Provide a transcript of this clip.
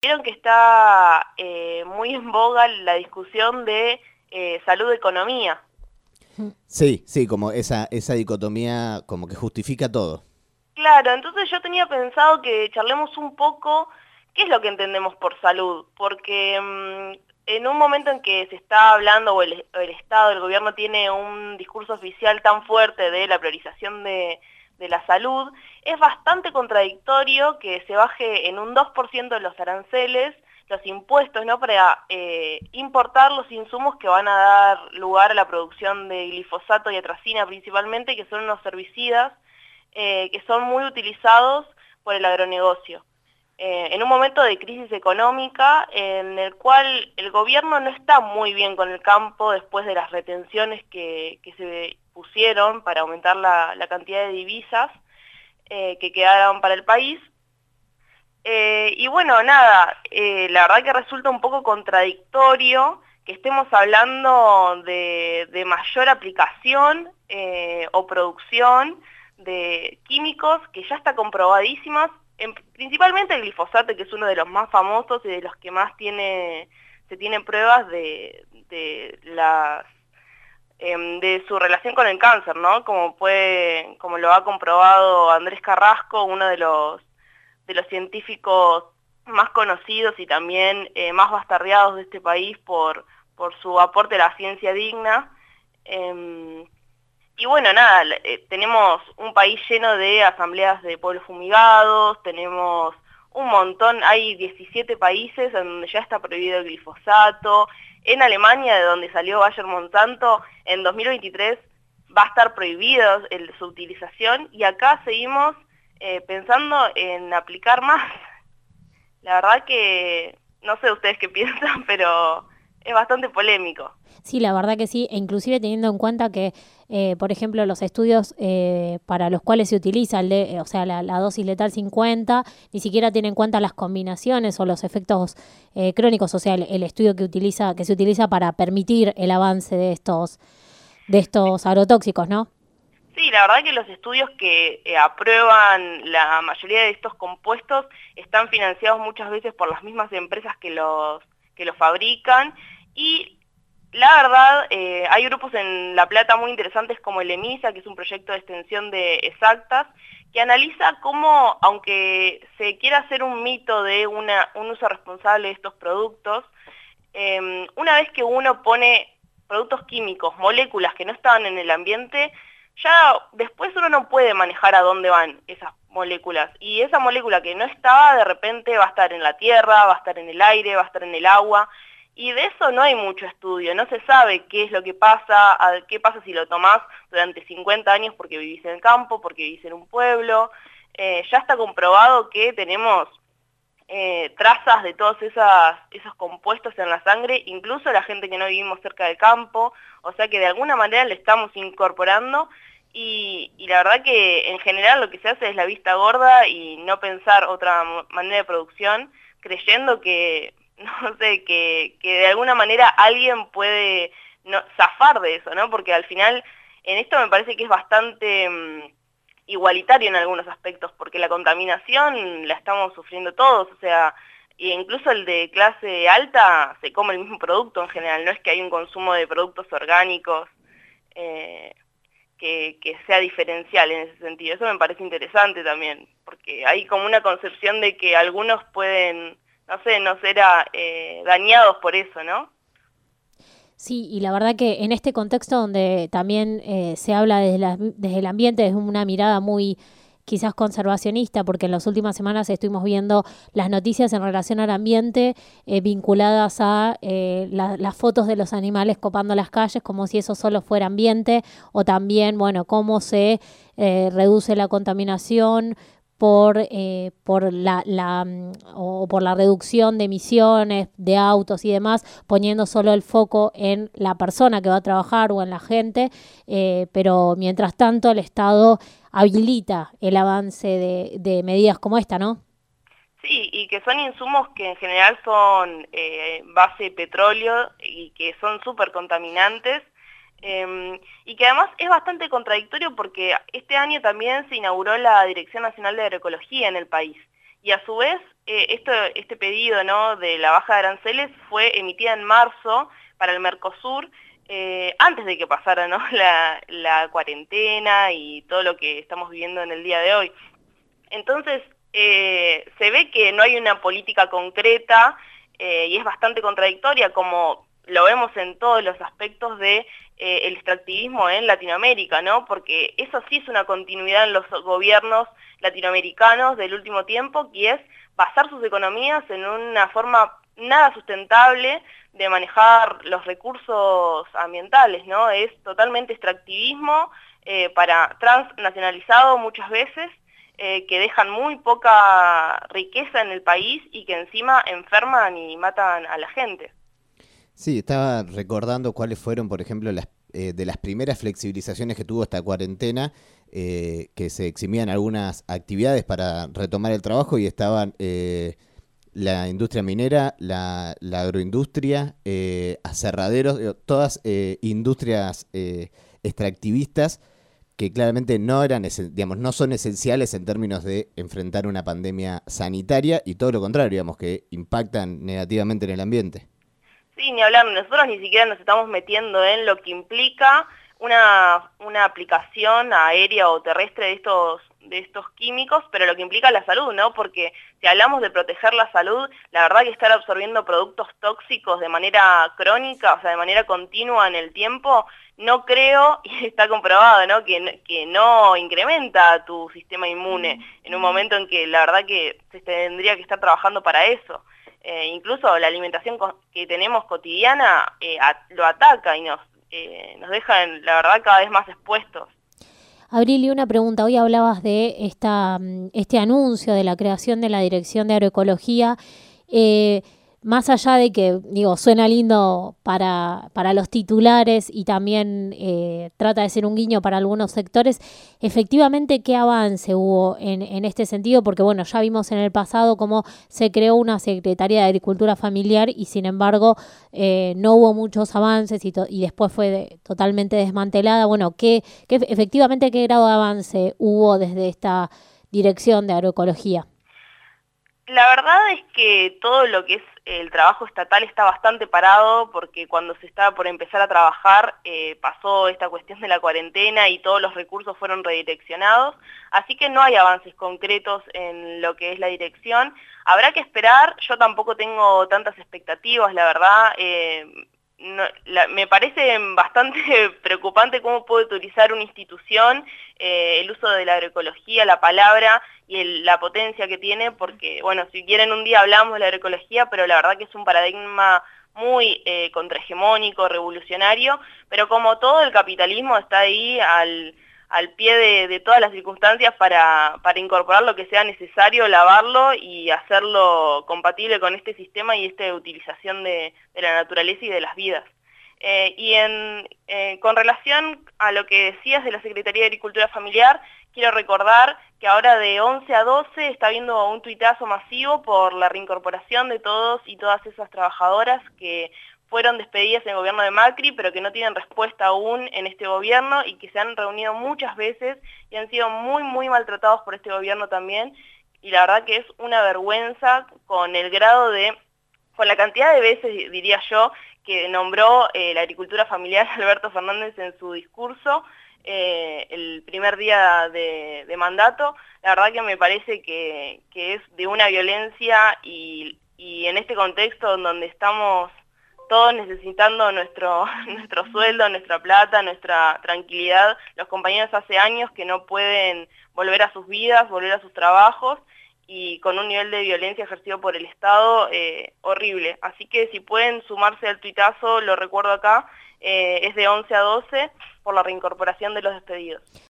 vieron que está muy en boga la discusión de salud-economía. Sí, sí, como esa dicotomía como que justifica todo. Claro, entonces yo tenía pensado que charlemos un poco qué es lo que entendemos por salud, porque en un momento en que se está hablando o el Estado, el gobierno tiene un discurso oficial tan fuerte de la priorización de la salud, es bastante contradictorio que se baje en un 2% de los aranceles, los impuestos, ¿no? Para importar los insumos que van a dar lugar a la producción de glifosato y atracina principalmente, que son unos herbicidas que son muy utilizados por el agronegocio. En un momento de crisis económica en el cual el gobierno no está muy bien con el campo después de las retenciones que se pusieron para aumentar la cantidad de divisas que quedaron para el país. Y bueno, nada, la verdad que resulta un poco contradictorio que estemos hablando de mayor aplicación o producción de químicos que ya está comprobadísimas, principalmente el glifosato, que es uno de los más famosos y de los que más se tienen pruebas de su relación con el cáncer, ¿no? Como lo ha comprobado Andrés Carrasco, uno de los científicos más conocidos y también más bastardeados de este país por su aporte a la ciencia digna. Y bueno, nada, tenemos un país lleno de asambleas de pueblos fumigados, tenemos un montón, hay 17 países en donde ya está prohibido el glifosato. En Alemania, de donde salió Bayer Monsanto, en 2023 va a estar prohibido su utilización, y acá seguimos pensando en aplicar más. La verdad que no sé ustedes qué piensan, pero es bastante polémico. Sí, la verdad que sí, e inclusive teniendo en cuenta que, por ejemplo, los estudios para los cuales se utiliza o sea, la dosis letal 50, ni siquiera tienen en cuenta las combinaciones o los efectos crónicos, o sea, el estudio que se utiliza para permitir el avance de estos agrotóxicos, ¿no? Sí, la verdad que los estudios que aprueban la mayoría de estos compuestos están financiados muchas veces por las mismas empresas que los fabrican, y la verdad hay grupos en La Plata muy interesantes como el EMISA, que es un proyecto de extensión de exactas, que analiza cómo, aunque se quiera hacer un mito de un uso responsable de estos productos, una vez que uno pone productos químicos, moléculas que no estaban en el ambiente, ya después uno no puede manejar a dónde van esas moléculas. Y esa molécula que no estaba, de repente va a estar en la tierra, va a estar en el aire, va a estar en el agua. Y de eso no hay mucho estudio, no se sabe qué es lo que pasa, qué pasa si lo tomás durante 50 años porque vivís en el campo, porque vivís en un pueblo. Ya está comprobado que tenemos trazas de todos esos compuestos en la sangre, incluso la gente que no vivimos cerca del campo, o sea que de alguna manera le estamos incorporando, y la verdad que en general lo que se hace es la vista gorda y no pensar otra manera de producción, creyendo que, no sé, que de alguna manera alguien puede zafar de eso, ¿no? Porque al final en esto me parece que es bastante igualitario en algunos aspectos, porque la contaminación la estamos sufriendo todos, o sea, e incluso el de clase alta se come el mismo producto en general, no es que hay un consumo de productos orgánicos eh, que sea diferencial en ese sentido. Eso me parece interesante también, porque hay como una concepción de que algunos pueden, no sé, no ser dañados por eso, ¿no? Sí, y la verdad que en este contexto donde también se habla desde el ambiente, desde una mirada muy quizás conservacionista, porque en las últimas semanas estuvimos viendo las noticias en relación al ambiente vinculadas a las fotos de los animales copando las calles, como si eso solo fuera ambiente, o también, bueno, cómo se reduce la contaminación o por la reducción de emisiones de autos y demás, poniendo solo el foco en la persona que va a trabajar o en la gente, pero mientras tanto el Estado habilita el avance de medidas como esta, ¿no? Sí, y que son insumos que en general son base petróleo y que son súper contaminantes, y que además es bastante contradictorio porque este año también se inauguró la Dirección Nacional de Agroecología en el país, y a su vez este pedido, ¿no?, de la baja de aranceles fue emitida en marzo para el Mercosur, antes de que pasara, ¿no?, la cuarentena y todo lo que estamos viviendo en el día de hoy. Entonces, se ve que no hay una política concreta y es bastante contradictoria, como lo vemos en todos los aspectos de el extractivismo en Latinoamérica, ¿no? Porque eso sí es una continuidad en los gobiernos latinoamericanos del último tiempo, que es basar sus economías en una forma nada sustentable de manejar los recursos ambientales, ¿no? Es totalmente extractivismo transnacionalizado muchas veces, que dejan muy poca riqueza en el país y que encima enferman y matan a la gente. Sí, estaba recordando cuáles fueron, por ejemplo, de las primeras flexibilizaciones que tuvo esta cuarentena, que se eximían algunas actividades para retomar el trabajo y estaban la industria minera, la agroindustria, aserraderos, todas industrias extractivistas que claramente no eran, digamos, no son esenciales en términos de enfrentar una pandemia sanitaria y todo lo contrario, digamos, que impactan negativamente en el ambiente. Sí, ni hablar, nosotros ni siquiera nos estamos metiendo en lo que implica una aplicación aérea o terrestre de estos químicos, pero lo que implica la salud, ¿no? Porque si hablamos de proteger la salud, la verdad que estar absorbiendo productos tóxicos de manera crónica, o sea, de manera continua en el tiempo, no creo, y está comprobado, ¿no?, que no incrementa tu sistema inmune en un momento en que la verdad que se tendría que estar trabajando para eso. Incluso la alimentación que tenemos cotidiana lo ataca y nos deja, la verdad, cada vez más expuestos. Abril, y una pregunta. Hoy hablabas de este anuncio de la creación de la Dirección de Agroecología. Más allá de que, digo, suena lindo para los titulares y también trata de ser un guiño para algunos sectores, efectivamente, ¿qué avance hubo en este sentido? Porque, bueno, ya vimos en el pasado cómo se creó una Secretaría de Agricultura Familiar y, sin embargo, no hubo muchos avances y después fue totalmente desmantelada. Bueno, efectivamente, ¿qué grado de avance hubo desde esta Dirección de Agroecología? La verdad es que todo lo que es el trabajo estatal está bastante parado porque cuando se estaba por empezar a trabajar pasó esta cuestión de la cuarentena y todos los recursos fueron redireccionados, así que no hay avances concretos en lo que es la dirección. Habrá que esperar, yo tampoco tengo tantas expectativas, la verdad. Me parece bastante preocupante cómo puede utilizar una institución el uso de la agroecología, la palabra y la potencia que tiene, porque, bueno, si quieren un día hablamos de la agroecología, pero la verdad que es un paradigma muy contrahegemónico, revolucionario, pero como todo el capitalismo está ahí al pie de todas las circunstancias para incorporar lo que sea necesario, lavarlo y hacerlo compatible con este sistema y esta utilización de la naturaleza y de las vidas. Con relación a lo que decías de la Secretaría de Agricultura Familiar, quiero recordar que ahora de 11 a 12 está habiendo un tuitazo masivo por la reincorporación de todos y todas esas trabajadoras que fueron despedidas en el gobierno de Macri, pero que no tienen respuesta aún en este gobierno y que se han reunido muchas veces y han sido muy, muy maltratados por este gobierno también. Y la verdad que es una vergüenza con la cantidad de veces, diría yo, que nombró la agricultura familiar Alberto Fernández en su discurso el primer día de mandato. La verdad que me parece que es de una violencia y en este contexto en donde estamos todos necesitando nuestro sueldo, nuestra plata, nuestra tranquilidad, los compañeros hace años que no pueden volver a sus vidas, volver a sus trabajos, y con un nivel de violencia ejercido por el Estado horrible. Así que si pueden sumarse al tuitazo, lo recuerdo acá, es de 11 a 12 por la reincorporación de los despedidos.